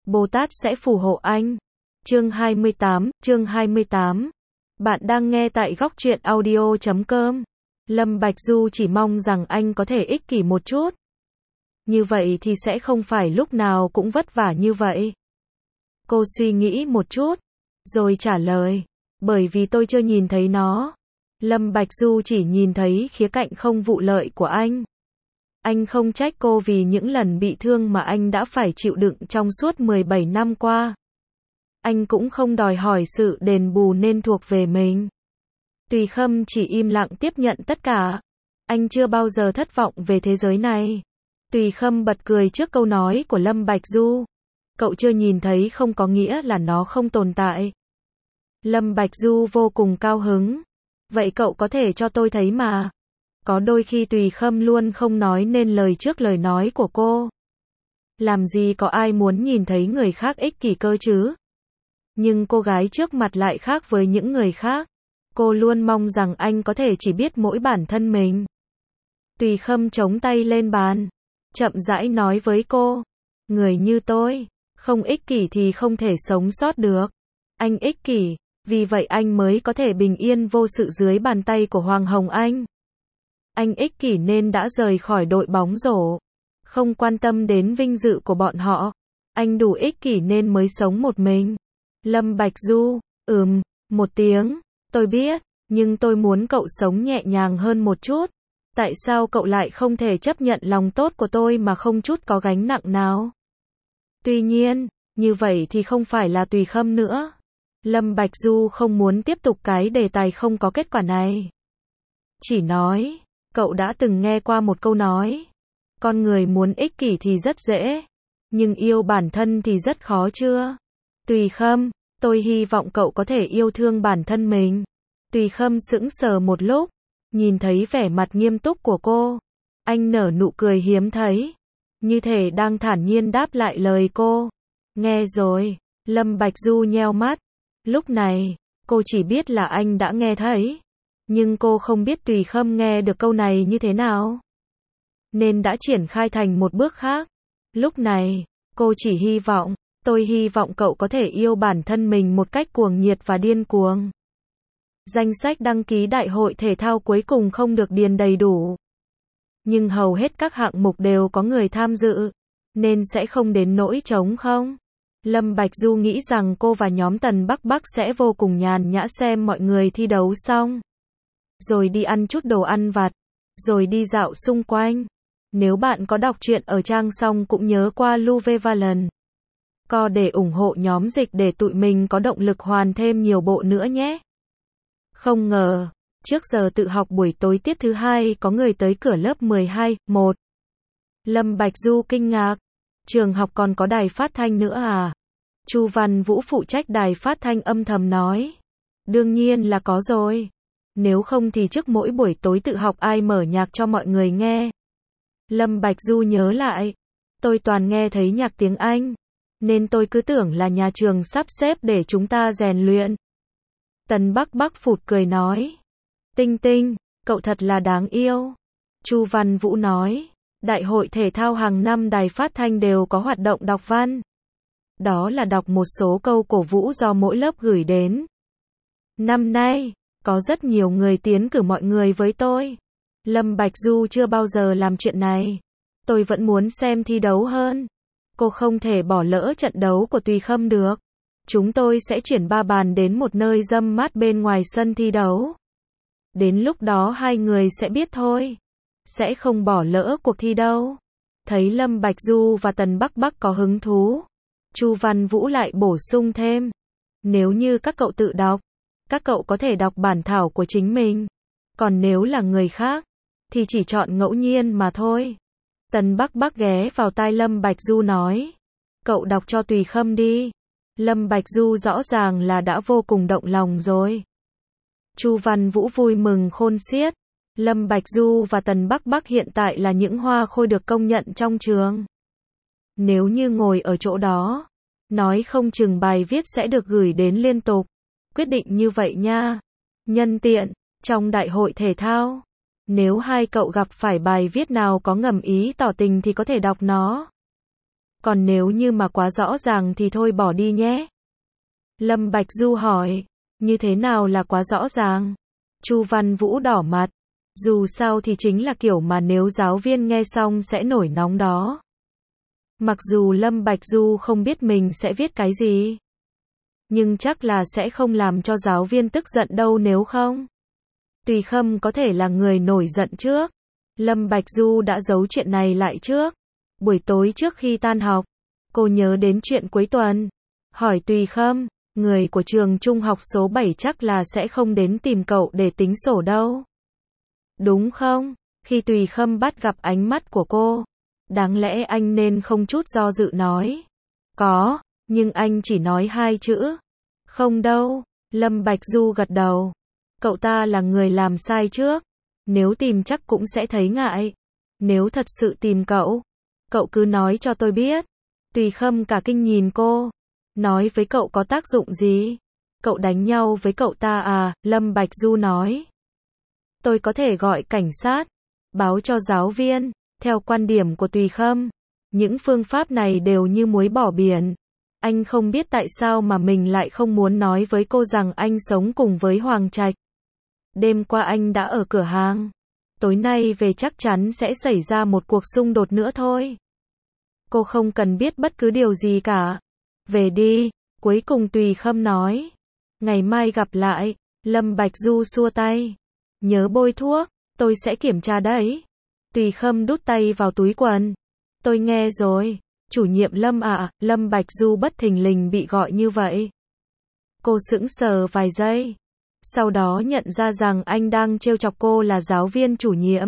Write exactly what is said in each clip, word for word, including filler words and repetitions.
Bồ Tát sẽ phù hộ anh. Chương hai mươi tám, chương hai mươi tám. Bạn đang nghe tại góc truyện audio chấm com. Lâm Bạch Du chỉ mong rằng anh có thể ích kỷ một chút. Như vậy thì sẽ không phải lúc nào cũng vất vả như vậy. Cô suy nghĩ một chút, rồi trả lời. Bởi vì tôi chưa nhìn thấy nó. Lâm Bạch Du chỉ nhìn thấy khía cạnh không vụ lợi của anh. Anh không trách cô vì những lần bị thương mà anh đã phải chịu đựng trong suốt mười bảy năm qua. Anh cũng không đòi hỏi sự đền bù nên thuộc về mình. Tùy Khâm chỉ im lặng tiếp nhận tất cả. Anh chưa bao giờ thất vọng về thế giới này. Tùy Khâm bật cười trước câu nói của Lâm Bạch Du. Cậu chưa nhìn thấy không có nghĩa là nó không tồn tại. Lâm Bạch Du vô cùng cao hứng. Vậy cậu có thể cho tôi thấy mà. Có đôi khi Tùy Khâm luôn không nói nên lời trước lời nói của cô. Làm gì có ai muốn nhìn thấy người khác ích kỷ cơ chứ? Nhưng cô gái trước mặt lại khác với những người khác. Cô luôn mong rằng anh có thể chỉ biết mỗi bản thân mình. Tùy Khâm chống tay lên bàn, chậm rãi nói với cô. Người như tôi, không ích kỷ thì không thể sống sót được. Anh ích kỷ, vì vậy anh mới có thể bình yên vô sự dưới bàn tay của Hoàng Hồng Anh. Anh ích kỷ nên đã rời khỏi đội bóng rổ. Không quan tâm đến vinh dự của bọn họ. Anh đủ ích kỷ nên mới sống một mình. Lâm Bạch Du, ừm, một tiếng. Tôi biết, nhưng tôi muốn cậu sống nhẹ nhàng hơn một chút. Tại sao cậu lại không thể chấp nhận lòng tốt của tôi mà không chút có gánh nặng nào? Tuy nhiên, như vậy thì không phải là Tùy Khâm nữa. Lâm Bạch Du không muốn tiếp tục cái đề tài không có kết quả này. Chỉ nói, cậu đã từng nghe qua một câu nói. Con người muốn ích kỷ thì rất dễ, nhưng yêu bản thân thì rất khó chưa? Tùy Khâm, tôi hy vọng cậu có thể yêu thương bản thân mình. Tùy Khâm sững sờ một lúc, nhìn thấy vẻ mặt nghiêm túc của cô. Anh nở nụ cười hiếm thấy, như thể đang thản nhiên đáp lại lời cô. Nghe rồi, Lâm Bạch Du nheo mắt. Lúc này, cô chỉ biết là anh đã nghe thấy. Nhưng cô không biết Tùy Khâm nghe được câu này như thế nào. Nên đã triển khai thành một bước khác. Lúc này, cô chỉ hy vọng, tôi hy vọng cậu có thể yêu bản thân mình một cách cuồng nhiệt và điên cuồng. Danh sách đăng ký đại hội thể thao cuối cùng không được điền đầy đủ. Nhưng hầu hết các hạng mục đều có người tham dự, nên sẽ không đến nỗi trống không. Lâm Bạch Du nghĩ rằng cô và nhóm Tần Bắc Bắc sẽ vô cùng nhàn nhã xem mọi người thi đấu xong. Rồi đi ăn chút đồ ăn vặt, rồi đi dạo xung quanh. Nếu bạn có đọc truyện ở trang xong cũng nhớ qua Luvevalent Co để ủng hộ nhóm dịch để tụi mình có động lực hoàn thêm nhiều bộ nữa nhé. Không ngờ, trước giờ tự học buổi tối tiết thứ hai có người tới cửa lớp mười hai, một. Lâm Bạch Du kinh ngạc. Trường học còn có đài phát thanh nữa à? Chu Văn Vũ phụ trách đài phát thanh âm thầm nói. Đương nhiên là có rồi. Nếu không thì trước mỗi buổi tối tự học ai mở nhạc cho mọi người nghe. Lâm Bạch Du nhớ lại. Tôi toàn nghe thấy nhạc tiếng Anh. Nên tôi cứ tưởng là nhà trường sắp xếp để chúng ta rèn luyện. Tần Bắc Bắc phụt cười nói. Tinh Tinh, cậu thật là đáng yêu. Chu Văn Vũ nói. Đại hội thể thao hàng năm đài phát thanh đều có hoạt động đọc văn. Đó là đọc một số câu cổ vũ do mỗi lớp gửi đến. Năm nay, có rất nhiều người tiến cử mọi người với tôi. Lâm Bạch Du chưa bao giờ làm chuyện này. Tôi vẫn muốn xem thi đấu hơn. Cô không thể bỏ lỡ trận đấu của Tùy Khâm được. Chúng tôi sẽ chuyển ba bàn đến một nơi râm mát bên ngoài sân thi đấu. Đến lúc đó hai người sẽ biết thôi. Sẽ không bỏ lỡ cuộc thi đâu. Thấy Lâm Bạch Du và Tần Bắc Bắc có hứng thú. Chu Văn Vũ lại bổ sung thêm. Nếu như các cậu tự đọc, các cậu có thể đọc bản thảo của chính mình. Còn nếu là người khác, thì chỉ chọn ngẫu nhiên mà thôi. Tần Bắc Bắc ghé vào tai Lâm Bạch Du nói. Cậu đọc cho Tùy Khâm đi. Lâm Bạch Du rõ ràng là đã vô cùng động lòng rồi. Chu Văn Vũ vui mừng khôn xiết. Lâm Bạch Du và Tần Bắc Bắc hiện tại là những hoa khôi được công nhận trong trường. Nếu như ngồi ở chỗ đó, nói không chừng bài viết sẽ được gửi đến liên tục. Quyết định như vậy nha. Nhân tiện, trong đại hội thể thao, nếu hai cậu gặp phải bài viết nào có ngầm ý tỏ tình thì có thể đọc nó. Còn nếu như mà quá rõ ràng thì thôi bỏ đi nhé. Lâm Bạch Du hỏi, như thế nào là quá rõ ràng? Chu Văn Vũ đỏ mặt, dù sao thì chính là kiểu mà nếu giáo viên nghe xong sẽ nổi nóng đó. Mặc dù Lâm Bạch Du không biết mình sẽ viết cái gì, nhưng chắc là sẽ không làm cho giáo viên tức giận đâu nếu không. Tùy Khâm có thể là người nổi giận trước. Lâm Bạch Du đã giấu chuyện này lại trước. Buổi tối trước khi tan học, cô nhớ đến chuyện cuối tuần. Hỏi Tùy Khâm, người của trường trung học số bảy chắc là sẽ không đến tìm cậu để tính sổ đâu. Đúng không? Khi Tùy Khâm bắt gặp ánh mắt của cô, đáng lẽ anh nên không chút do dự nói. Có, nhưng anh chỉ nói hai chữ. Không đâu. Lâm Bạch Du gật đầu. Cậu ta là người làm sai trước. Nếu tìm chắc cũng sẽ thấy ngại. Nếu thật sự tìm cậu, cậu cứ nói cho tôi biết. Tùy Khâm cả kinh nhìn cô. Nói với cậu có tác dụng gì? Cậu đánh nhau với cậu ta à? Lâm Bạch Du nói. Tôi có thể gọi cảnh sát, báo cho giáo viên. Theo quan điểm của Tùy Khâm, những phương pháp này đều như muối bỏ biển. Anh không biết tại sao mà mình lại không muốn nói với cô rằng anh sống cùng với Hoàng Trạch. Đêm qua anh đã ở cửa hàng. Tối nay về chắc chắn sẽ xảy ra một cuộc xung đột nữa thôi. Cô không cần biết bất cứ điều gì cả. Về đi, cuối cùng Tùy Khâm nói. Ngày mai gặp lại. Lâm Bạch Du xua tay. Nhớ bôi thuốc, tôi sẽ kiểm tra đấy. Tùy Khâm đút tay vào túi quần. Tôi nghe rồi. Chủ nhiệm Lâm ạ, à, Lâm Bạch Du bất thình lình bị gọi như vậy. Cô sững sờ vài giây. Sau đó nhận ra rằng anh đang trêu chọc cô là giáo viên chủ nhiệm.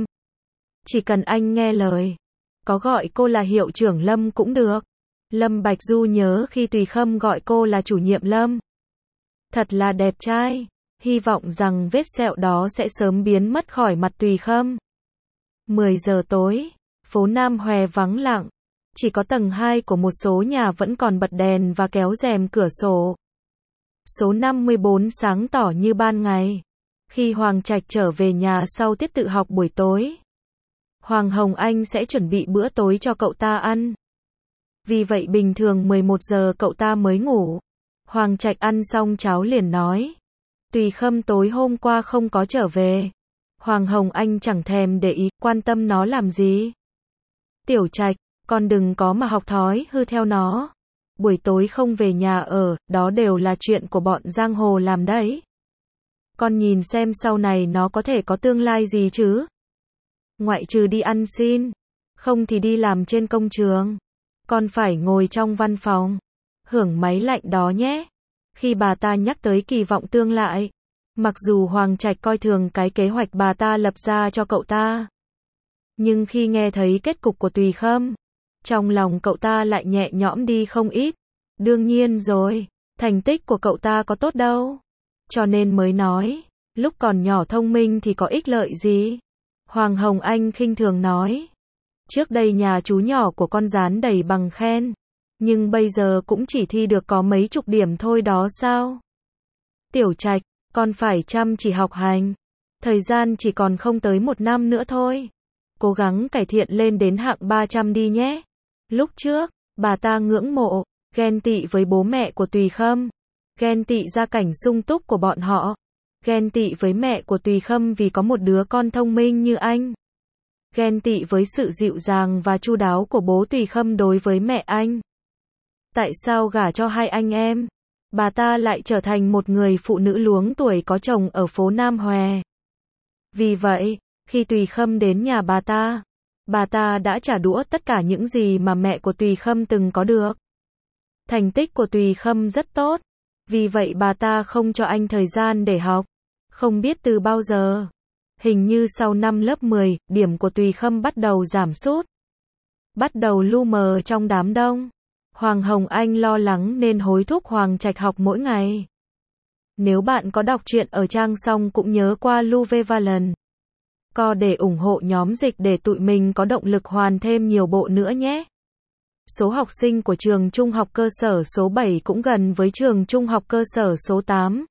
Chỉ cần anh nghe lời, có gọi cô là hiệu trưởng Lâm cũng được. Lâm Bạch Du nhớ khi Tùy Khâm gọi cô là chủ nhiệm Lâm. Thật là đẹp trai. Hy vọng rằng vết sẹo đó sẽ sớm biến mất khỏi mặt Tùy Khâm. mười giờ tối, phố Nam Hòe vắng lặng. Chỉ có tầng hai của một số nhà vẫn còn bật đèn và kéo rèm cửa sổ. Số năm mươi bốn sáng tỏ như ban ngày. Khi Hoàng Trạch trở về nhà sau tiết tự học buổi tối, Hoàng Hồng Anh sẽ chuẩn bị bữa tối cho cậu ta ăn. Vì vậy bình thường mười một giờ cậu ta mới ngủ. Hoàng Trạch ăn xong cháo liền nói. Tùy Khâm tối hôm qua không có trở về. Hoàng Hồng Anh chẳng thèm để ý, quan tâm nó làm gì. Tiểu Trạch, con đừng có mà học thói hư theo nó. Buổi tối không về nhà ở, đó đều là chuyện của bọn giang hồ làm đấy. Con nhìn xem sau này nó có thể có tương lai gì chứ. Ngoại trừ đi ăn xin, không thì đi làm trên công trường. Con phải ngồi trong văn phòng, hưởng máy lạnh đó nhé. Khi bà ta nhắc tới kỳ vọng tương lai, mặc dù Hoàng Trạch coi thường cái kế hoạch bà ta lập ra cho cậu ta, nhưng khi nghe thấy kết cục của Tùy Khâm, trong lòng cậu ta lại nhẹ nhõm đi không ít. Đương nhiên rồi, thành tích của cậu ta có tốt đâu. Cho nên mới nói, lúc còn nhỏ thông minh thì có ích lợi gì. Hoàng Hồng Anh khinh thường nói. Trước đây nhà chú nhỏ của con dán đầy bằng khen, nhưng bây giờ cũng chỉ thi được có mấy chục điểm thôi đó sao. Tiểu Trạch, con phải chăm chỉ học hành. Thời gian chỉ còn không tới một năm nữa thôi. Cố gắng cải thiện lên đến hạng ba trăm đi nhé. Lúc trước, bà ta ngưỡng mộ, ghen tị với bố mẹ của Tùy Khâm. Ghen tị gia cảnh sung túc của bọn họ. Ghen tị với mẹ của Tùy Khâm vì có một đứa con thông minh như anh. Ghen tị với sự dịu dàng và chu đáo của bố Tùy Khâm đối với mẹ anh. Tại sao gả cho hai anh em, bà ta lại trở thành một người phụ nữ luống tuổi có chồng ở phố Nam Hòe. Vì vậy, khi Tùy Khâm đến nhà bà ta, bà ta đã trả đũa tất cả những gì mà mẹ của Tùy Khâm từng có được. Thành tích của Tùy Khâm rất tốt, vì vậy bà ta không cho anh thời gian để học. Không biết từ bao giờ, hình như sau năm lớp mười, điểm của Tùy Khâm bắt đầu giảm sút. Bắt đầu lu mờ trong đám đông. Hoàng Hồng Anh lo lắng nên hối thúc Hoàng Trạch học mỗi ngày. Nếu bạn có đọc truyện ở trang xong cũng nhớ qua Luvevalent Co để ủng hộ nhóm dịch để tụi mình có động lực hoàn thêm nhiều bộ nữa nhé. Số học sinh của trường trung học cơ sở số bảy cũng gần với trường trung học cơ sở số tám.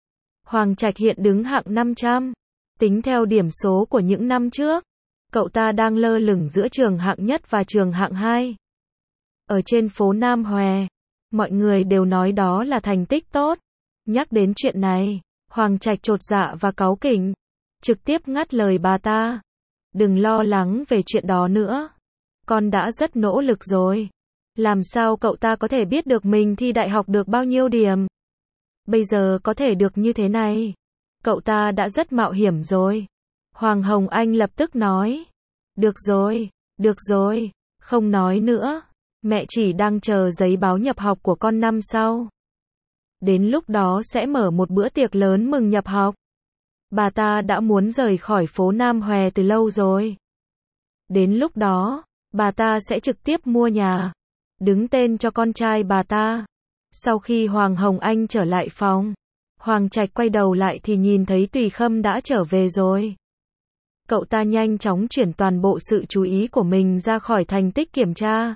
Hoàng Trạch hiện đứng hạng năm trăm. Tính theo điểm số của những năm trước, cậu ta đang lơ lửng giữa trường hạng nhất và trường hạng hai. Ở trên phố Nam Hòe, mọi người đều nói đó là thành tích tốt. Nhắc đến chuyện này, Hoàng Trạch chột dạ và cáu kỉnh, trực tiếp ngắt lời bà ta. Đừng lo lắng về chuyện đó nữa. Con đã rất nỗ lực rồi. Làm sao cậu ta có thể biết được mình thi đại học được bao nhiêu điểm? Bây giờ có thể được như thế này. Cậu ta đã rất mạo hiểm rồi. Hoàng Hồng Anh lập tức nói. Được rồi, được rồi, không nói nữa. Mẹ chỉ đang chờ giấy báo nhập học của con năm sau. Đến lúc đó sẽ mở một bữa tiệc lớn mừng nhập học. Bà ta đã muốn rời khỏi phố Nam Hòe từ lâu rồi. Đến lúc đó, bà ta sẽ trực tiếp mua nhà, đứng tên cho con trai bà ta. Sau khi Hoàng Hồng Anh trở lại phòng, Hoàng Trạch quay đầu lại thì nhìn thấy Tùy Khâm đã trở về rồi. Cậu ta nhanh chóng chuyển toàn bộ sự chú ý của mình ra khỏi thành tích kiểm tra.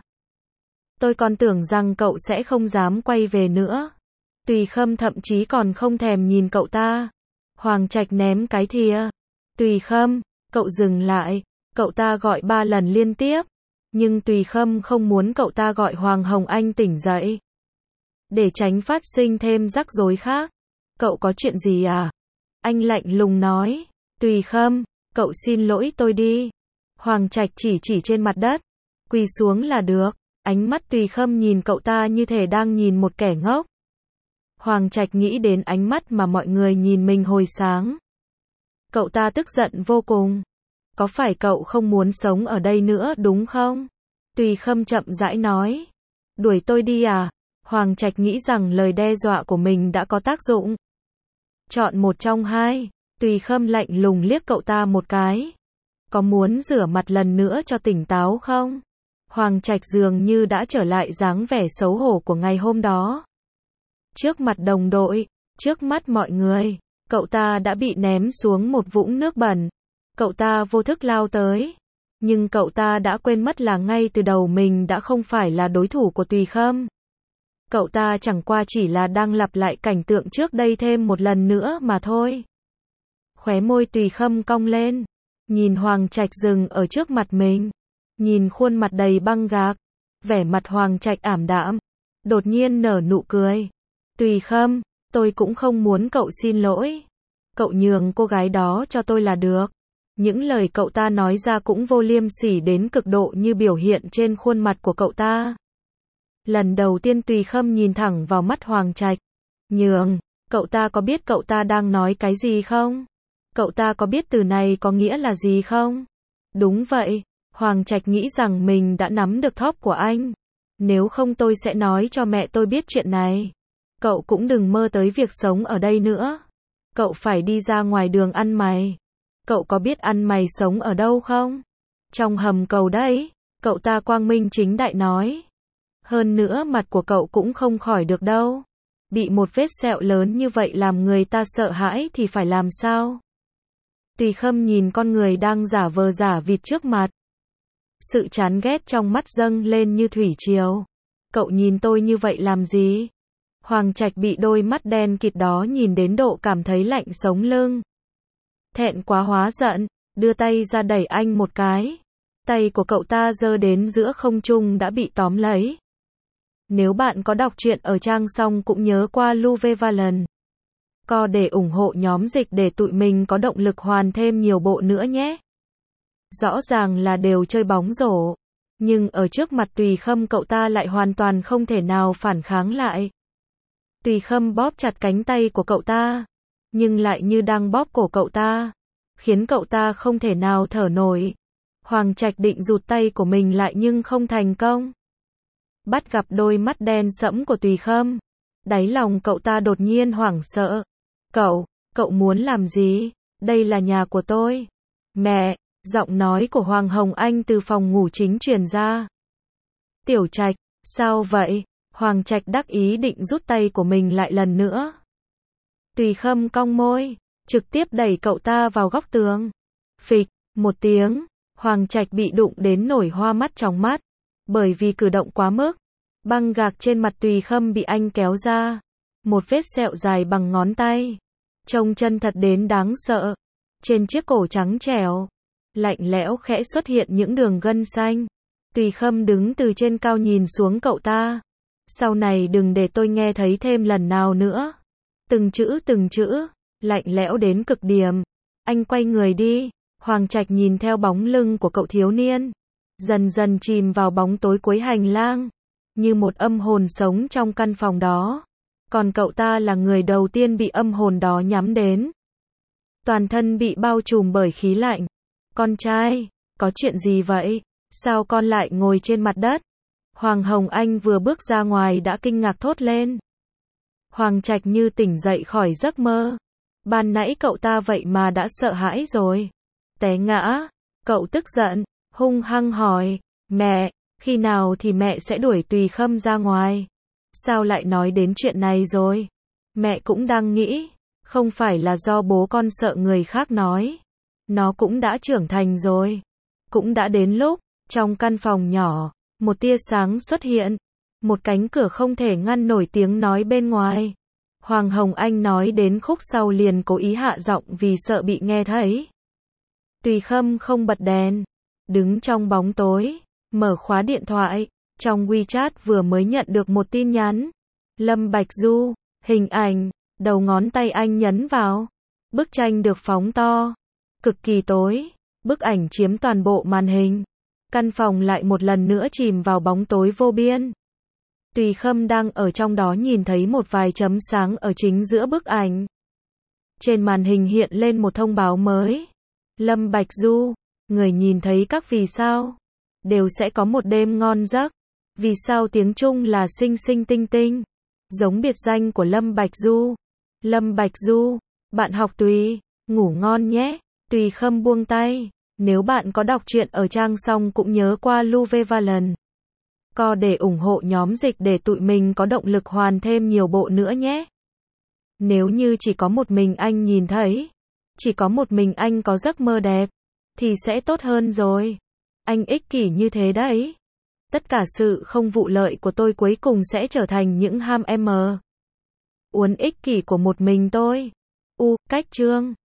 Tôi còn tưởng rằng cậu sẽ không dám quay về nữa. Tùy Khâm thậm chí còn không thèm nhìn cậu ta. Hoàng Trạch ném cái thìa. Tùy Khâm, cậu dừng lại. Cậu ta gọi ba lần liên tiếp. Nhưng Tùy Khâm không muốn cậu ta gọi Hoàng Hồng Anh tỉnh dậy. Để tránh phát sinh thêm rắc rối khác. Cậu có chuyện gì à? Anh lạnh lùng nói. Tùy Khâm, cậu xin lỗi tôi đi. Hoàng Trạch chỉ chỉ trên mặt đất. Quỳ xuống là được. Ánh mắt Tùy Khâm nhìn cậu ta như thể đang nhìn một kẻ ngốc. Hoàng Trạch nghĩ đến ánh mắt mà mọi người nhìn mình hồi sáng. Cậu ta tức giận vô cùng. Có phải cậu không muốn sống ở đây nữa đúng không? Tùy Khâm chậm rãi nói. Đuổi tôi đi à? Hoàng Trạch nghĩ rằng lời đe dọa của mình đã có tác dụng. Chọn một trong hai. Tùy Khâm lạnh lùng liếc cậu ta một cái. Có muốn rửa mặt lần nữa cho tỉnh táo không? Hoàng Trạch dường như đã trở lại dáng vẻ xấu hổ của ngày hôm đó. Trước mặt đồng đội, trước mắt mọi người, cậu ta đã bị ném xuống một vũng nước bẩn. Cậu ta vô thức lao tới. Nhưng cậu ta đã quên mất là ngay từ đầu mình đã không phải là đối thủ của Tùy Khâm. Cậu ta chẳng qua chỉ là đang lặp lại cảnh tượng trước đây thêm một lần nữa mà thôi. Khóe môi Tùy Khâm cong lên. Nhìn Hoàng Trạch dừng ở trước mặt mình. Nhìn khuôn mặt đầy băng gạc. Vẻ mặt Hoàng Trạch ảm đạm. Đột nhiên nở nụ cười. Tùy Khâm, tôi cũng không muốn cậu xin lỗi. Cậu nhường cô gái đó cho tôi là được. Những lời cậu ta nói ra cũng vô liêm sỉ đến cực độ như biểu hiện trên khuôn mặt của cậu ta. Lần đầu tiên Tùy Khâm nhìn thẳng vào mắt Hoàng Trạch. Nhường, cậu ta có biết cậu ta đang nói cái gì không? Cậu ta có biết từ này có nghĩa là gì không? Đúng vậy, Hoàng Trạch nghĩ rằng mình đã nắm được thóp của anh. Nếu không tôi sẽ nói cho mẹ tôi biết chuyện này. Cậu cũng đừng mơ tới việc sống ở đây nữa. Cậu phải đi ra ngoài đường ăn mày. Cậu có biết ăn mày sống ở đâu không? Trong hầm cầu đấy, cậu ta quang minh chính đại nói. Hơn nữa mặt của cậu cũng không khỏi được đâu. Bị một vết sẹo lớn như vậy làm người ta sợ hãi thì phải làm sao? Tùy Khâm nhìn con người đang giả vờ giả vịt trước mặt. Sự chán ghét trong mắt dâng lên như thủy triều. Cậu nhìn tôi như vậy làm gì? Hoàng Trạch bị đôi mắt đen kịt đó nhìn đến độ cảm thấy lạnh sống lưng. Thẹn quá hóa giận, đưa tay ra đẩy anh một cái. Tay của cậu ta giơ đến giữa không trung đã bị tóm lấy. Nếu bạn có đọc truyện ở trang xong cũng nhớ qua Luvevalent. Co để ủng hộ nhóm dịch để tụi mình có động lực hoàn thêm nhiều bộ nữa nhé. Rõ ràng là đều chơi bóng rổ. Nhưng ở trước mặt Tùy Khâm cậu ta lại hoàn toàn không thể nào phản kháng lại. Tùy Khâm bóp chặt cánh tay của cậu ta. Nhưng lại như đang bóp cổ cậu ta. Khiến cậu ta không thể nào thở nổi. Hoàng Trạch định rụt tay của mình lại nhưng không thành công. Bắt gặp đôi mắt đen sẫm của Tùy Khâm. Đáy lòng cậu ta đột nhiên hoảng sợ. Cậu, cậu muốn làm gì? Đây là nhà của tôi. Mẹ, giọng nói của Hoàng Hồng Anh từ phòng ngủ chính truyền ra. Tiểu Trạch, sao vậy? Hoàng Trạch đắc ý định rút tay của mình lại lần nữa. Tùy Khâm cong môi, trực tiếp đẩy cậu ta vào góc tường. Phịch, một tiếng, Hoàng Trạch bị đụng đến nổi hoa mắt trong mắt. Bởi vì cử động quá mức, băng gạc trên mặt Tùy Khâm bị anh kéo ra. Một vết sẹo dài bằng ngón tay. Trông chân thật đến đáng sợ. Trên chiếc cổ trắng trẻo, lạnh lẽo khẽ xuất hiện những đường gân xanh. Tùy Khâm đứng từ trên cao nhìn xuống cậu ta. Sau này đừng để tôi nghe thấy thêm lần nào nữa. Từng chữ từng chữ, lạnh lẽo đến cực điểm. Anh quay người đi. Hoàng Trạch nhìn theo bóng lưng của cậu thiếu niên, dần dần chìm vào bóng tối cuối hành lang, như một âm hồn sống trong căn phòng đó. Còn cậu ta là người đầu tiên bị âm hồn đó nhắm đến. Toàn thân bị bao trùm bởi khí lạnh. Con trai, có chuyện gì vậy? Sao con lại ngồi trên mặt đất? Hoàng Hồng Anh vừa bước ra ngoài đã kinh ngạc thốt lên. Hoàng Trạch như tỉnh dậy khỏi giấc mơ. Ban nãy cậu ta vậy mà đã sợ hãi rồi. Té ngã. Cậu tức giận, hung hăng hỏi, mẹ, khi nào thì mẹ sẽ đuổi Tùy Khâm ra ngoài? Sao lại nói đến chuyện này rồi? Mẹ cũng đang nghĩ, không phải là do bố con sợ người khác nói. Nó cũng đã trưởng thành rồi. Cũng đã đến lúc, trong căn phòng nhỏ, một tia sáng xuất hiện. Một cánh cửa không thể ngăn nổi tiếng nói bên ngoài. Hoàng Hồng Anh nói đến khúc sau liền cố ý hạ giọng vì sợ bị nghe thấy. Tùy Khâm không bật đèn, đứng trong bóng tối, mở khóa điện thoại, trong WeChat vừa mới nhận được một tin nhắn. Lâm Bạch Du, hình ảnh, đầu ngón tay anh nhấn vào. Bức tranh được phóng to, cực kỳ tối, bức ảnh chiếm toàn bộ màn hình. Căn phòng lại một lần nữa chìm vào bóng tối vô biên. Tùy Khâm đang ở trong đó nhìn thấy một vài chấm sáng ở chính giữa bức ảnh. Trên màn hình hiện lên một thông báo mới. Lâm Bạch Du, người nhìn thấy các vì sao đều sẽ có một đêm ngon giấc. Vì sao tiếng Trung là sinh sinh tinh tinh, giống biệt danh của Lâm Bạch Du. Lâm Bạch Du, bạn học Tùy, ngủ ngon nhé. Tùy Khâm buông tay. Nếu bạn có đọc truyện ở trang xong cũng nhớ qua Luvevalent Co để ủng hộ nhóm dịch để tụi mình có động lực hoàn thêm nhiều bộ nữa nhé. Nếu như chỉ có một mình anh nhìn thấy, chỉ có một mình anh có giấc mơ đẹp, thì sẽ tốt hơn rồi. Anh ích kỷ như thế đấy. Tất cả sự không vụ lợi của tôi cuối cùng sẽ trở thành những ham em uốn ích kỷ của một mình tôi. U, cách chương